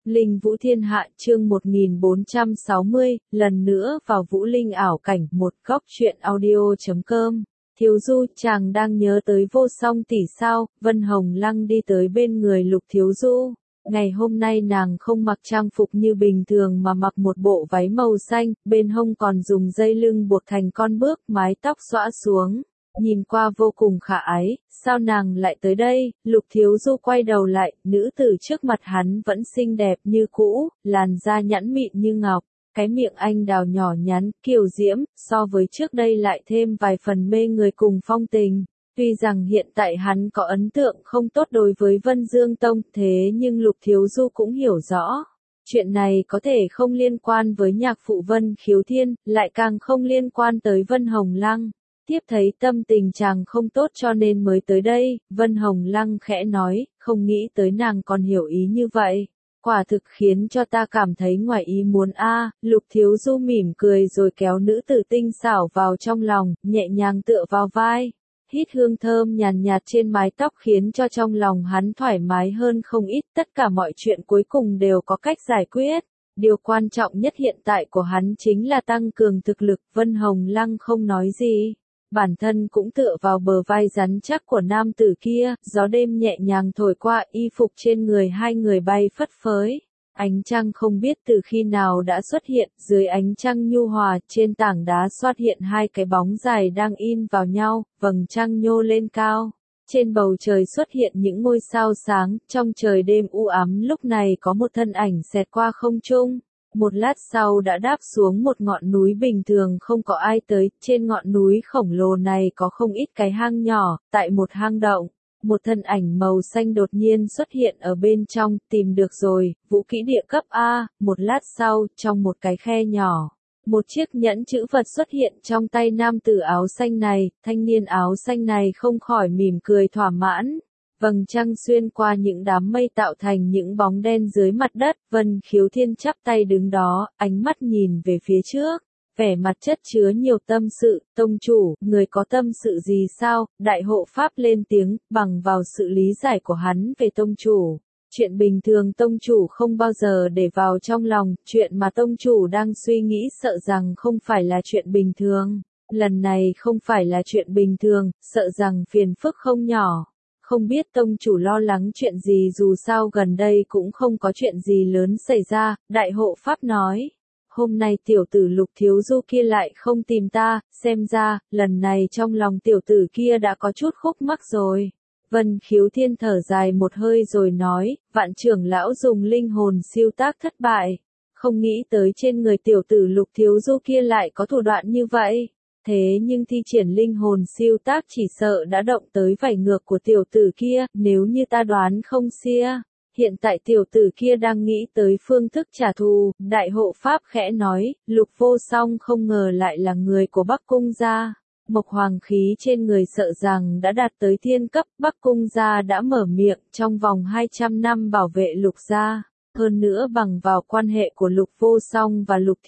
Linh Vũ Thiên Hạ chương 1460, lần nữa vào Vũ Linh ảo cảnh. Một góc truyện audio.com. Thiếu Du, chàng đang nhớ tới Vô Song tỷ sao? Vân Hồng Lăng đi tới bên người Lục Thiếu Du. Ngày hôm nay nàng không mặc trang phục như bình thường mà mặc một bộ váy màu xanh, bên hông còn dùng dây lưng buộc thành con bước, mái tóc xõa xuống. Nhìn qua vô cùng khả ái, sao nàng lại tới đây? Lục Thiếu Du quay đầu lại, nữ tử trước mặt hắn vẫn xinh đẹp như cũ, làn da nhẵn mịn như ngọc, cái miệng anh đào nhỏ nhắn, kiều diễm, so với trước đây lại thêm vài phần mê người cùng phong tình. Tuy rằng hiện tại hắn có ấn tượng không tốt đối với Vân Dương Tông, thế nhưng Lục Thiếu Du cũng hiểu rõ. Chuyện này có thể không liên quan với nhạc phụ Vân Khiếu Thiên, lại càng không liên quan tới Vân Hồng Lăng. Tiếp thấy tâm tình chàng không tốt cho nên mới tới đây, Vân Hồng Lăng khẽ nói, không nghĩ tới nàng còn hiểu ý như vậy. Quả thực khiến cho ta cảm thấy ngoài ý muốn a. Lục Thiếu Du mỉm cười rồi kéo nữ tử tinh xảo vào trong lòng, nhẹ nhàng tựa vào vai. Hít hương thơm nhàn nhạt trên mái tóc khiến cho trong lòng hắn thoải mái hơn không ít, tất cả mọi chuyện cuối cùng đều có cách giải quyết. Điều quan trọng nhất hiện tại của hắn chính là tăng cường thực lực. Vân Hồng Lăng không nói gì. Bản thân cũng tựa vào bờ vai rắn chắc của nam tử kia, gió đêm nhẹ nhàng thổi qua, y phục trên người hai người bay phất phới. Ánh trăng không biết từ khi nào đã xuất hiện, dưới ánh trăng nhu hòa, trên tảng đá xuất hiện hai cái bóng dài đang in vào nhau, vầng trăng nhô lên cao. Trên bầu trời xuất hiện những ngôi sao sáng, trong trời đêm u ám lúc này có một thân ảnh xẹt qua không trung. Một lát sau đã đáp xuống một ngọn núi bình thường không có ai tới, trên ngọn núi khổng lồ này có không ít cái hang nhỏ, tại một hang động, một thân ảnh màu xanh đột nhiên xuất hiện ở bên trong, tìm được rồi, vũ kỹ địa cấp A. Một lát sau, trong một cái khe nhỏ, một chiếc nhẫn chữ vật xuất hiện trong tay nam tử áo xanh này, thanh niên áo xanh này không khỏi mỉm cười thỏa mãn. Vầng trăng xuyên qua những đám mây tạo thành những bóng đen dưới mặt đất, Vân Khiếu Thiên chắp tay đứng đó, ánh mắt nhìn về phía trước, vẻ mặt chất chứa nhiều tâm sự. Tông chủ, người có tâm sự gì sao? Đại hộ pháp lên tiếng, bằng vào sự lý giải của hắn về tông chủ. Chuyện bình thường tông chủ không bao giờ để vào trong lòng, chuyện mà tông chủ đang suy nghĩ sợ rằng không phải là chuyện bình thường. Lần này không phải là chuyện bình thường, sợ rằng phiền phức không nhỏ. Không biết tông chủ lo lắng chuyện gì, dù sao gần đây cũng không có chuyện gì lớn xảy ra. Đại hộ pháp nói, hôm nay tiểu tử Lục Thiếu Du kia lại không tìm ta, xem ra, lần này trong lòng tiểu tử kia đã có chút khúc mắc rồi. Vân Khiếu Thiên thở dài một hơi rồi nói, vạn trưởng lão dùng linh hồn siêu tác thất bại. Không nghĩ tới trên người tiểu tử Lục Thiếu Du kia lại có thủ đoạn như vậy. Thế nhưng thi triển linh hồn siêu tác chỉ sợ đã động tới vảy ngược của tiểu tử kia, nếu như ta đoán không xia. Hiện tại tiểu tử kia đang nghĩ tới phương thức trả thù. Đại hộ pháp khẽ nói, Lục Vô Song không ngờ lại là người của Bắc Cung gia. Mộc hoàng khí trên người sợ rằng đã đạt tới thiên cấp. Bắc Cung gia đã mở miệng, trong vòng 200 năm bảo vệ Lục gia. Hơn nữa bằng vào quan hệ của Lục Vô Song và Lục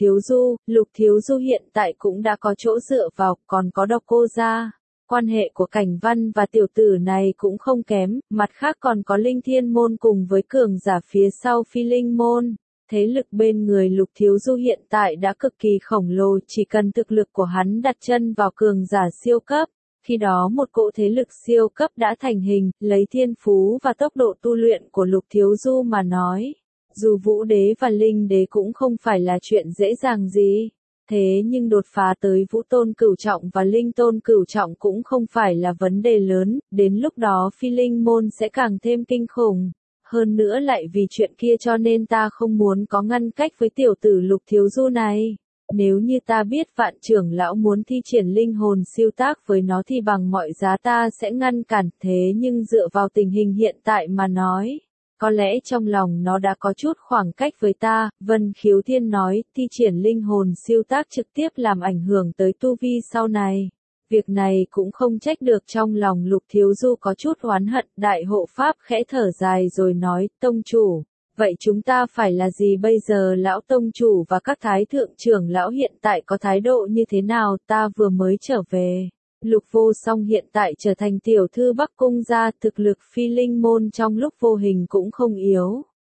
Thiếu Du hiện tại cũng đã có chỗ dựa vào, còn có Độc Cô gia. Quan hệ của Cảnh Văn và tiểu tử này cũng không kém, mặt khác còn có Linh Thiên môn cùng với cường giả phía sau Phi Linh môn. Thế lực bên người Lục Thiếu Du hiện tại đã cực kỳ khổng lồ, chỉ cần thực lực của hắn đặt chân vào cường giả siêu cấp. Khi đó một cỗ thế lực siêu cấp đã thành hình, lấy thiên phú và tốc độ tu luyện của Lục Thiếu Du mà nói. Dù Vũ Đế và Linh Đế cũng không phải là chuyện dễ dàng gì. Thế nhưng đột phá tới Vũ Tôn Cửu Trọng và Linh Tôn Cửu Trọng cũng không phải là vấn đề lớn, đến lúc đó Phi Linh môn sẽ càng thêm kinh khủng. Hơn nữa lại vì chuyện kia cho nên ta không muốn có ngăn cách với tiểu tử Lục Thiếu Du này. Nếu như ta biết vạn trưởng lão muốn thi triển linh hồn siêu tác với nó thì bằng mọi giá ta sẽ ngăn cản, thế nhưng dựa vào tình hình hiện tại mà nói. Có lẽ trong lòng nó đã có chút khoảng cách với ta. Vân Khiếu Thiên nói, thi triển linh hồn siêu tác trực tiếp làm ảnh hưởng tới tu vi sau này. Việc này cũng không trách được, trong lòng Lục Thiếu Du có chút oán hận. Đại hộ pháp khẽ thở dài rồi nói, tông chủ, vậy chúng ta phải là gì bây giờ? Lão tông chủ và các thái thượng trưởng lão hiện tại có thái độ như thế nào? Ta vừa mới trở về. Lục Vô Song hiện tại trở thành tiểu thư Bắc Cung gia, thực lực Phi Linh môn trong lúc vô hình cũng không yếu.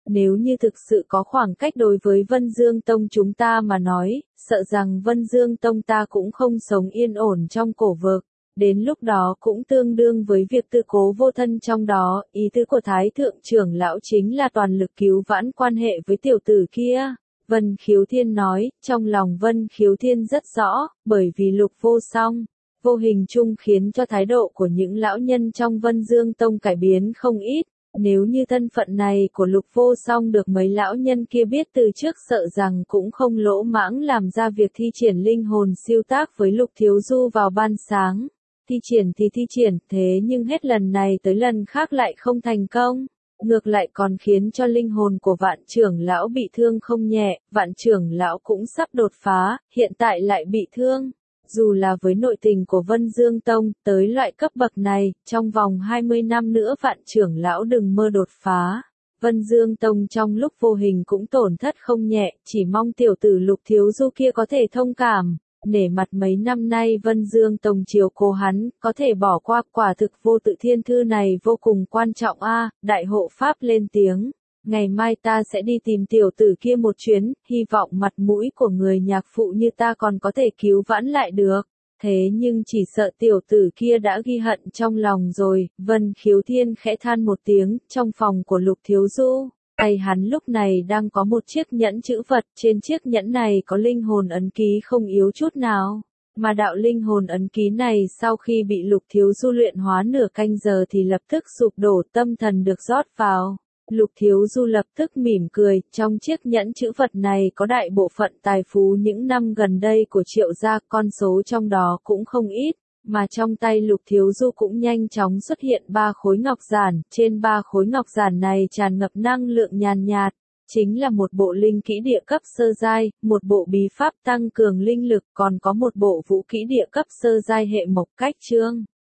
Nếu như thực sự có khoảng cách đối với Vân Dương Tông chúng ta mà nói, sợ rằng Vân Dương Tông ta cũng không sống yên ổn trong cổ vực. Đến lúc đó cũng tương đương với việc tự cố vô thân trong đó, ý tứ của Thái Thượng trưởng lão chính là toàn lực cứu vãn quan hệ với tiểu tử kia. Vân Khiếu Thiên nói, trong lòng Vân Khiếu Thiên rất rõ, bởi vì Lục Vô Song, vô hình chung khiến cho thái độ của những lão nhân trong Vân Dương Tông cải biến không ít. Nếu như thân phận này của Lục Vô Song được mấy lão nhân kia biết từ trước sợ rằng cũng không lỗ mãng làm ra việc thi triển linh hồn siêu tác với Lục Thiếu Du vào ban sáng. Thi triển thì thi triển, thế nhưng hết lần này tới lần khác lại không thành công. Ngược lại còn khiến cho linh hồn của Vạn trưởng lão bị thương không nhẹ, Vạn trưởng lão cũng sắp đột phá, hiện tại lại bị thương. Dù là với nội tình của Vân Dương Tông, tới loại cấp bậc này, trong vòng 20 năm nữa Vạn trưởng lão đừng mơ đột phá. Vân Dương Tông trong lúc vô hình cũng tổn thất không nhẹ, chỉ mong tiểu tử Lục Thiếu Du kia có thể thông cảm. Nể mặt mấy năm nay Vân Dương Tông chiều cố hắn, có thể bỏ qua, quả thực vô tự thiên thư này vô cùng quan trọng a. Đại hộ pháp lên tiếng, ngày mai ta sẽ đi tìm tiểu tử kia một chuyến, hy vọng mặt mũi của người nhạc phụ như ta còn có thể cứu vãn lại được. Thế nhưng chỉ sợ tiểu tử kia đã ghi hận trong lòng rồi. Vân Khiếu Thiên khẽ than một tiếng, trong phòng của Lục Thiếu Du. Tay hắn lúc này đang có một chiếc nhẫn chữ vật, trên chiếc nhẫn này có linh hồn ấn ký không yếu chút nào. Mà đạo linh hồn ấn ký này sau khi bị Lục Thiếu Du luyện hóa nửa canh giờ thì lập tức sụp đổ, tâm thần được rót vào. Lục Thiếu Du lập tức mỉm cười, trong chiếc nhẫn chữ vật này có đại bộ phận tài phú những năm gần đây của Triệu gia, con số trong đó cũng không ít. Mà trong tay Lục Thiếu Du cũng nhanh chóng xuất hiện 3 khối ngọc giản, trên 3 khối ngọc giản này tràn ngập năng lượng nhàn nhạt, chính là một bộ linh kỹ địa cấp sơ giai, một bộ bí pháp tăng cường linh lực, còn có một bộ vũ kỹ địa cấp sơ giai hệ mộc cách chương.